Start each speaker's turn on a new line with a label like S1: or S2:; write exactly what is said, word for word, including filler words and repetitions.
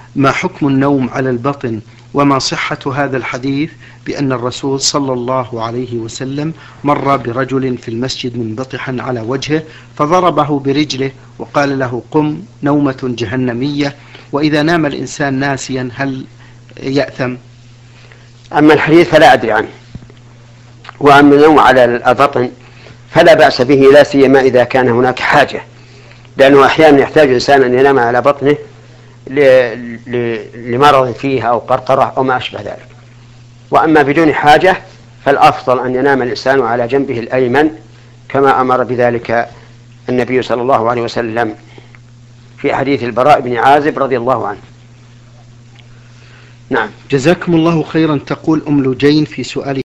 S1: ما حكم النوم على البطن، وما صحة هذا الحديث بأن الرسول صلى الله عليه وسلم مر برجل في المسجد منبطحا على وجهه فضربه برجله وقال له قم، نومة جهنمية، وإذا نام الإنسان ناسيا هل يأثم؟
S2: أما الحديث فلا أدري عنه، وأما النوم على البطن فلا بأس به، لا سيما إذا كان هناك حاجة، لأنه أحيانا يحتاج الإنسان أن ينام على بطنه لمرض فيه أو قرقرة أو ما أشبه ذلك. وأما بدون حاجة فالأفضل أن ينام الإنسان على جنبه الأيمن كما أمر بذلك النبي صلى الله عليه وسلم في حديث البراء بن عازب رضي الله عنه. نعم.
S1: جزاكم الله خيرا. تقول أم لجين في سؤال